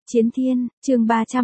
Chiến Thiên, chương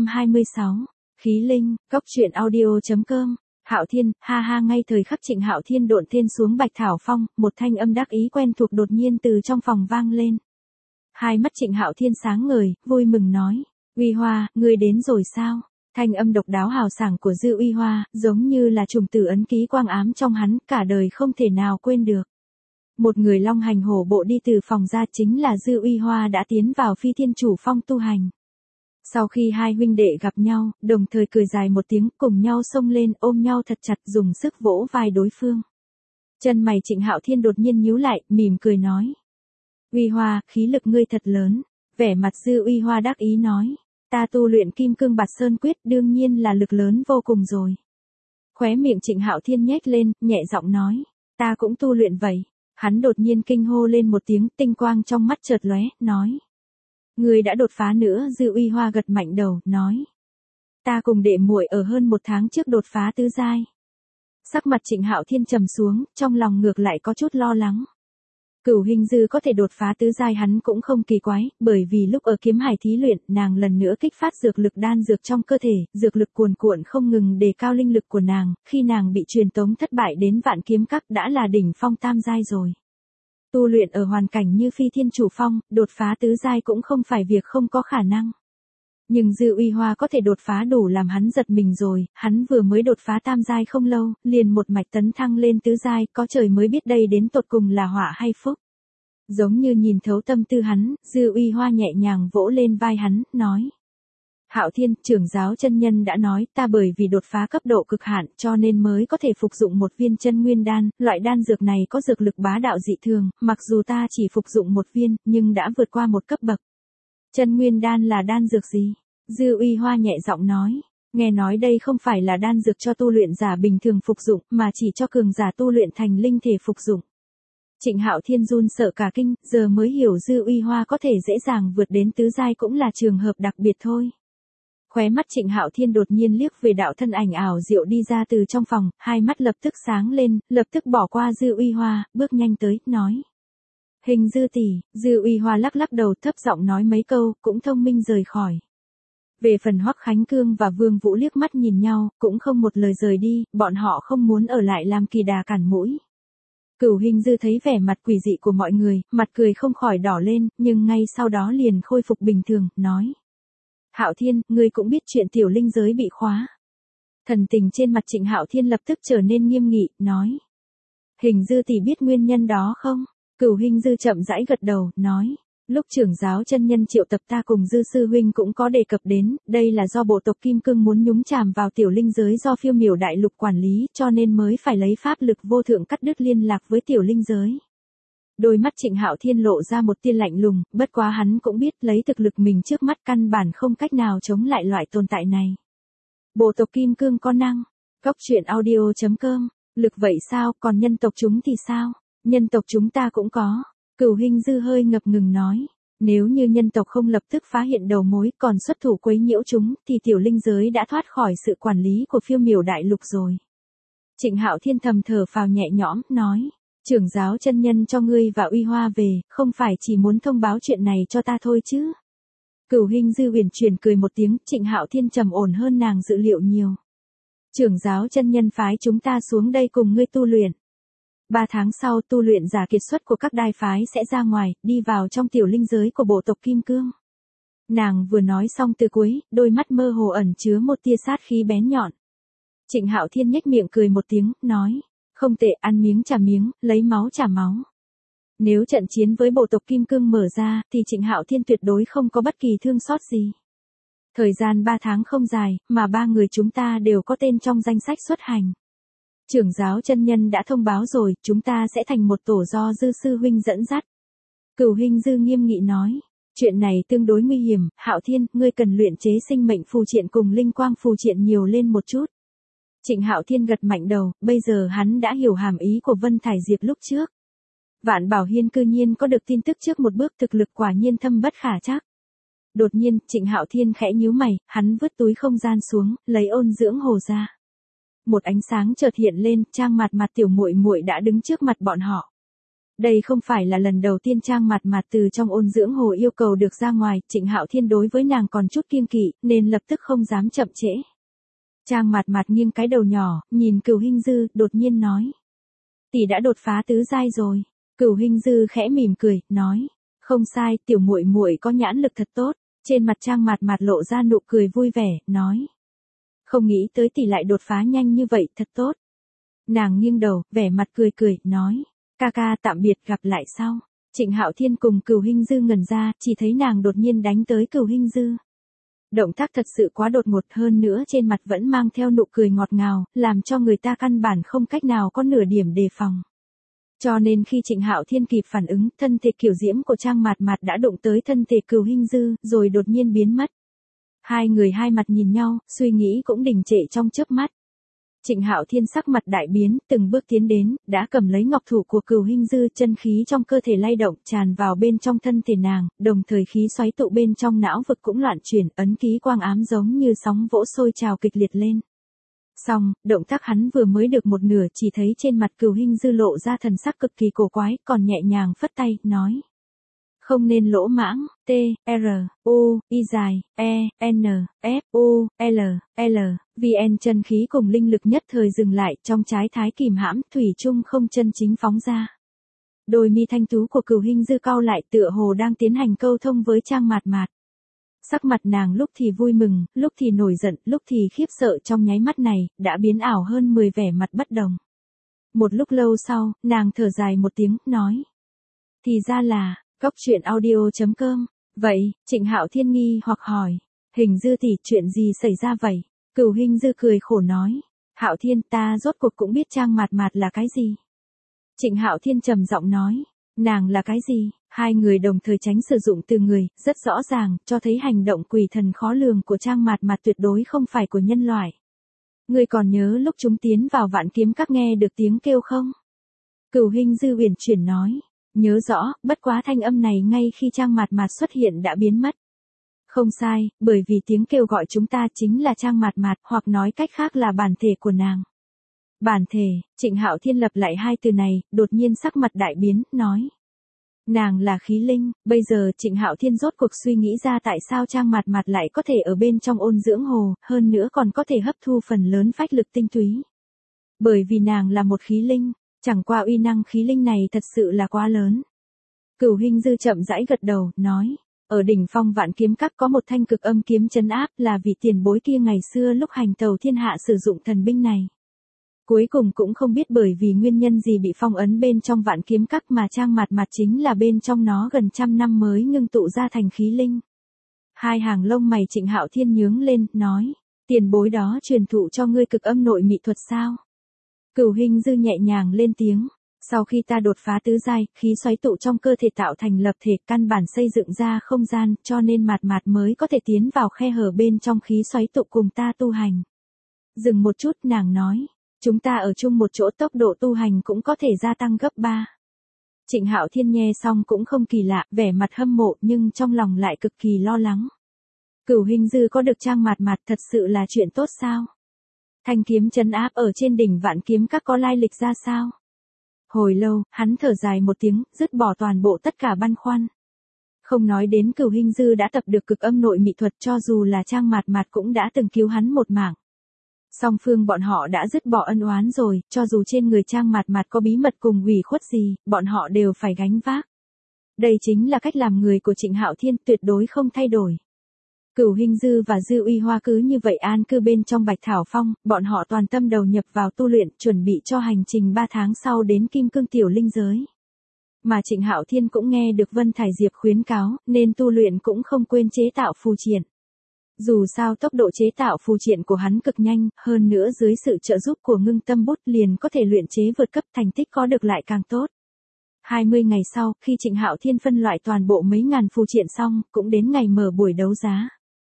326. Khí linh, cốc truyện audio.com. Hạo Thiên, ha ha. Ngay thời khắc Trịnh Hạo Thiên độn thiên xuống Bạch Thảo Phong, một thanh âm đắc ý quen thuộc đột nhiên từ trong phòng vang lên. Hai mắt Trịnh Hạo Thiên sáng ngời, vui mừng nói: Uy Hoa, ngươi đến rồi sao? Thanh âm độc đáo hào sảng của Dư Uy Hoa, giống như là trùng tử ấn ký quang ám trong hắn, cả đời không thể nào quên được. Một người long hành hổ bộ đi từ phòng ra, chính là Dư Uy Hoa đã tiến vào Phi Thiên Chủ Phong tu hành. Sau khi hai huynh đệ gặp nhau, đồng thời cười dài một tiếng, cùng nhau xông lên, ôm nhau thật chặt, dùng sức vỗ vai đối phương. Chân mày Trịnh Hạo Thiên đột nhiên nhíu lại, mỉm cười nói: Uy Hoa, khí lực ngươi thật lớn. Vẻ mặt Dư Uy Hoa đắc ý nói: Ta tu luyện Kim Cương Bạt Sơn Quyết, đương nhiên là lực lớn vô cùng rồi. Khóe miệng Trịnh Hạo Thiên nhếch lên, nhẹ giọng nói: Ta cũng tu luyện vậy. Hắn đột nhiên kinh hô lên một tiếng, tinh quang trong mắt chợt lóe, nói: Ngươi đã đột phá nữa. Dư Uy Hoa gật mạnh đầu, nói: Ta cùng đệ muội ở hơn một tháng trước đột phá tứ giai. Sắc mặt Trịnh Hạo Thiên trầm xuống, trong lòng ngược lại có chút lo lắng. Cửu Hình Dư có thể đột phá tứ giai hắn cũng không kỳ quái, bởi vì lúc ở Kiếm Hải thí luyện, nàng lần nữa kích phát dược lực đan dược trong cơ thể, dược lực cuồn cuộn không ngừng đề cao linh lực của nàng, khi nàng bị truyền tống thất bại đến Vạn Kiếm Các đã là đỉnh phong tam giai rồi. Tu luyện ở hoàn cảnh như Phi Thiên Chủ Phong, đột phá tứ giai cũng không phải việc không có khả năng. Nhưng Dư Uy Hoa có thể đột phá đủ làm hắn giật mình rồi, hắn vừa mới đột phá tam giai không lâu, liền một mạch tấn thăng lên tứ giai, có trời mới biết đây đến tột cùng là họa hay phúc. Giống như nhìn thấu tâm tư hắn, Dư Uy Hoa nhẹ nhàng vỗ lên vai hắn, nói: Hạo Thiên, trưởng giáo chân nhân đã nói, ta bởi vì đột phá cấp độ cực hạn cho nên mới có thể phục dụng một viên chân nguyên đan, loại đan dược này có dược lực bá đạo dị thường, mặc dù ta chỉ phục dụng một viên, nhưng đã vượt qua một cấp bậc. Chân nguyên đan là đan dược gì? Dư Uy Hoa nhẹ giọng nói: Nghe nói đây không phải là đan dược cho tu luyện giả bình thường phục dụng, mà chỉ cho cường giả tu luyện thành linh thể phục dụng. Trịnh Hạo Thiên run sợ cả kinh, giờ mới hiểu Dư Uy Hoa có thể dễ dàng vượt đến tứ giai cũng là trường hợp đặc biệt thôi. Khóe mắt Trịnh Hạo Thiên đột nhiên liếc về đạo thân ảnh ảo diệu đi ra từ trong phòng, hai mắt lập tức sáng lên, lập tức bỏ qua Dư Uy Hoa, bước nhanh tới, nói: Hình Dư tỷ. Dư Uy Hoa lắc lắc đầu, thấp giọng nói mấy câu, cũng thông minh rời khỏi. Về phần Hoắc Khánh Cương và Vương Vũ liếc mắt nhìn nhau, cũng không một lời rời đi, bọn họ không muốn ở lại làm kỳ đà cản mũi. Cửu Hình Dư thấy vẻ mặt quỷ dị của mọi người, mặt cười không khỏi đỏ lên, nhưng ngay sau đó liền khôi phục bình thường, nói: Hạo Thiên, ngươi cũng biết chuyện tiểu linh giới bị khóa. Thần tình trên mặt Trịnh Hạo Thiên lập tức trở nên nghiêm nghị, nói: Hình Dư tỷ biết nguyên nhân đó không? Cửu Hình Dư chậm rãi gật đầu, nói: Lúc trưởng giáo chân nhân triệu tập ta cùng Dư sư huynh cũng có đề cập đến, đây là do bộ tộc Kim Cương muốn nhúng chàm vào tiểu linh giới do Phiêu Miểu đại lục quản lý, cho nên mới phải lấy pháp lực vô thượng cắt đứt liên lạc với tiểu linh giới. Đôi mắt Trịnh Hạo Thiên lộ ra một tia lạnh lùng, bất quá hắn cũng biết lấy thực lực mình trước mắt căn bản không cách nào chống lại loại tồn tại này. Bộ tộc Kim Cương có năng. Cốc truyện audio.com. Lực vậy sao, còn nhân tộc chúng thì sao? Nhân tộc chúng ta cũng có. Cửu Hình Dư hơi ngập ngừng nói: Nếu như nhân tộc không lập tức phá hiện đầu mối, còn xuất thủ quấy nhiễu chúng, thì tiểu linh giới đã thoát khỏi sự quản lý của Phiêu Miểu đại lục rồi. Trịnh Hạo Thiên thầm thở phào nhẹ nhõm, nói: Trưởng giáo chân nhân cho ngươi và Uy Hoa về, không phải chỉ muốn thông báo chuyện này cho ta thôi chứ? Cửu Hình Dư uyển chuyển cười một tiếng, Trịnh Hạo Thiên trầm ổn hơn nàng dự liệu nhiều. Trưởng giáo chân nhân phái chúng ta xuống đây cùng ngươi tu luyện. 3 tháng sau tu luyện giả kiệt xuất của các đai phái sẽ ra ngoài, đi vào trong tiểu linh giới của bộ tộc Kim Cương. Nàng vừa nói xong từ cuối, đôi mắt mơ hồ ẩn chứa một tia sát khí bén nhọn. Trịnh Hạo Thiên nhếch miệng cười một tiếng, nói: Không tệ, ăn miếng trả miếng, lấy máu trả máu. Nếu trận chiến với bộ tộc Kim Cương mở ra, thì Trịnh Hạo Thiên tuyệt đối không có bất kỳ thương xót gì. Thời gian 3 tháng không dài, mà 3 người chúng ta đều có tên trong danh sách xuất hành. Trưởng giáo chân nhân đã thông báo rồi, chúng ta sẽ thành một tổ do Dư sư huynh dẫn dắt. Cửu Hình Dư nghiêm nghị nói: Chuyện này tương đối nguy hiểm, Hạo Thiên, ngươi cần luyện chế sinh mệnh phù triện cùng linh quang phù triện nhiều lên một chút. Trịnh Hạo Thiên gật mạnh đầu, bây giờ hắn đã hiểu hàm ý của Vân Thải Diệp lúc trước. Vạn Bảo Hiên cư nhiên có được tin tức trước một bước, thực lực quả nhiên thâm bất khả trắc. Đột nhiên, Trịnh Hạo Thiên khẽ nhíu mày, hắn vứt túi không gian xuống, lấy ôn dưỡng hồ ra. Một ánh sáng chợt hiện lên, Trang mặt tiểu muội muội đã đứng trước mặt bọn họ. Đây không phải là lần đầu tiên Trang Mạt Mạt từ trong ôn dưỡng hồ yêu cầu được ra ngoài, Trịnh Hạo Thiên đối với nàng còn chút kiêng kỵ, nên lập tức không dám chậm trễ. Trang Mạt Mạt nghiêng cái đầu nhỏ, nhìn Cửu Hinh Dư, đột nhiên nói. Tỷ đã đột phá tứ giai rồi. Cửu Hinh Dư khẽ mỉm cười, nói. Không sai, tiểu muội muội có nhãn lực thật tốt. Trên mặt Trang Mạt Mạt lộ ra nụ cười vui vẻ, nói. Không nghĩ tới tỷ lại đột phá nhanh như vậy, thật tốt. Nàng nghiêng đầu, vẻ mặt cười cười, nói. Ca ca tạm biệt, gặp lại sau. Trịnh Hạo Thiên cùng Cửu Hinh Dư ngẩn ra, chỉ thấy nàng đột nhiên đánh tới Cửu Hinh Dư. Động tác thật sự quá đột ngột, hơn nữa trên mặt vẫn mang theo nụ cười ngọt ngào, làm cho người ta căn bản không cách nào có nửa điểm đề phòng. Cho nên khi Trịnh Hạo Thiên kịp phản ứng, thân thể kiểu diễm của Trang Mạt Mạt đã đụng tới thân thể Cửu Hinh Dư, rồi đột nhiên biến mất. Hai người hai mặt nhìn nhau, suy nghĩ cũng đình trệ trong chớp mắt. Trịnh Hạo Thiên sắc mặt đại biến, từng bước tiến đến, đã cầm lấy ngọc thủ của Cửu Hinh Dư, chân khí trong cơ thể lay động, tràn vào bên trong thân thể nàng, đồng thời khí xoáy tụ bên trong não vực cũng loạn chuyển, ấn ký quang ám giống như sóng vỗ sôi trào kịch liệt lên. Xong, động tác hắn vừa mới được một nửa, chỉ thấy trên mặt Cửu Hinh Dư lộ ra thần sắc cực kỳ cổ quái, còn nhẹ nhàng phất tay, nói. Không nên lỗ mãng, T, R, U, I dài, E, N, F, U, L, L, VN chân khí cùng linh lực nhất thời dừng lại, trong trái thái kìm hãm, thủy chung không chân chính phóng ra. Đôi mi thanh tú của Cửu Hinh Dư cau lại, tựa hồ đang tiến hành câu thông với Trang Mạt Mạt. Sắc mặt nàng lúc thì vui mừng, lúc thì nổi giận, lúc thì khiếp sợ, trong nháy mắt này, đã biến ảo hơn 10 vẻ mặt bất đồng. Một lúc lâu sau, nàng thở dài một tiếng, nói. Thì ra là, Cốc truyện audio.com. Vậy, Trịnh Hạo Thiên nghi hoặc hỏi. Hình Dư tỷ, chuyện gì xảy ra vậy? Cửu Hinh Dư cười khổ nói. Hạo Thiên, ta rốt cuộc cũng biết Trang Mạt Mạt là cái gì. Trịnh Hạo Thiên trầm giọng nói. Nàng là cái gì? Hai người đồng thời tránh sử dụng từ người, rất rõ ràng, cho thấy hành động quỷ thần khó lường của Trang Mạt Mạt tuyệt đối không phải của nhân loại. Ngươi còn nhớ lúc chúng tiến vào Vạn Kiếm Các nghe được tiếng kêu không? Cửu Hinh Dư uyển chuyển nói. Nhớ rõ, bất quá thanh âm này ngay khi Trang Mạt Mạt xuất hiện đã biến mất. Không sai, bởi vì tiếng kêu gọi chúng ta chính là Trang Mạt Mạt, hoặc nói cách khác là bản thể của nàng. Bản thể, Trịnh Hạo Thiên lập lại hai từ này, đột nhiên sắc mặt đại biến, nói. Nàng là khí linh, bây giờ Trịnh Hạo Thiên rốt cuộc suy nghĩ ra tại sao Trang Mạt Mạt lại có thể ở bên trong ôn dưỡng hồ, hơn nữa còn có thể hấp thu phần lớn phách lực tinh túy. Bởi vì nàng là một khí linh. Chẳng qua uy năng khí linh này thật sự là quá lớn. Cửu Hinh Dư chậm rãi gật đầu, nói. Ở đỉnh phong Vạn Kiếm Các có một thanh cực âm kiếm trấn áp, là vì tiền bối kia ngày xưa lúc hành tàu thiên hạ sử dụng thần binh này. Cuối cùng cũng không biết bởi vì nguyên nhân gì bị phong ấn bên trong Vạn Kiếm Các mà Trang Mạt Mạt chính là bên trong nó gần trăm năm mới ngưng tụ ra thành khí linh. Hai hàng lông mày Trịnh Hạo Thiên nhướng lên, nói. Tiền bối đó truyền thụ cho ngươi cực âm nội mị thuật sao? Cửu Hinh Dư nhẹ nhàng lên tiếng. Sau khi ta đột phá tứ giai, khí xoáy tụ trong cơ thể tạo thành lập thể, căn bản xây dựng ra không gian, cho nên Mạt Mạt mới có thể tiến vào khe hở bên trong khí xoáy tụ cùng ta tu hành. Dừng một chút, nàng nói. Chúng ta ở chung một chỗ, tốc độ tu hành cũng có thể gia tăng gấp 3. Trịnh Hạo Thiên nghe xong cũng không kỳ lạ, vẻ mặt hâm mộ nhưng trong lòng lại cực kỳ lo lắng. Cửu Hinh Dư có được Trang Mạt Mạt thật sự là chuyện tốt sao? Thanh kiếm trấn áp ở trên đỉnh Vạn Kiếm Các có lai lịch ra sao? Hồi lâu, hắn thở dài một tiếng, dứt bỏ toàn bộ tất cả băn khoăn. Không nói đến Cửu Hinh Dư đã tập được cực âm nội mị thuật, cho dù là Trang Mạt Mạt cũng đã từng cứu hắn một mạng. Song phương bọn họ đã dứt bỏ ân oán rồi, cho dù trên người Trang Mạt Mạt có bí mật cùng ủy khuất gì, bọn họ đều phải gánh vác. Đây chính là cách làm người của Trịnh Hạo Thiên, tuyệt đối không thay đổi. Cửu Hinh Dư và Dư Uy Hoa cứ như vậy an cư bên trong Bạch Thảo Phong, bọn họ toàn tâm đầu nhập vào tu luyện, chuẩn bị cho hành trình 3 tháng sau đến Kim Cương Tiểu Linh Giới. Mà Trịnh Hạo Thiên cũng nghe được Vân Thải Diệp khuyến cáo, nên tu luyện cũng không quên chế tạo phù triện. Dù sao tốc độ chế tạo phù triện của hắn cực nhanh, hơn nữa dưới sự trợ giúp của Ngưng Tâm Bút liền có thể luyện chế vượt cấp, thành tích có được lại càng tốt. 20 ngày sau, khi Trịnh Hạo Thiên phân loại toàn bộ mấy ngàn phù triện xong, cũng đến ngày mở buổi đấu giá.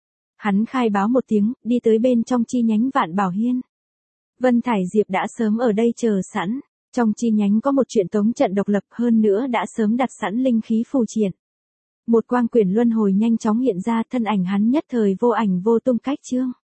Hắn khai báo một tiếng, đi tới bên trong chi nhánh Vạn Bảo Hiên. Vân Thải Diệp đã sớm ở đây chờ sẵn. Trong chi nhánh có một truyền tống trận độc lập, hơn nữa đã sớm đặt sẵn linh khí phù triện. Một quang quyển luân hồi nhanh chóng hiện ra, thân ảnh hắn nhất thời vô ảnh vô tung cách chương.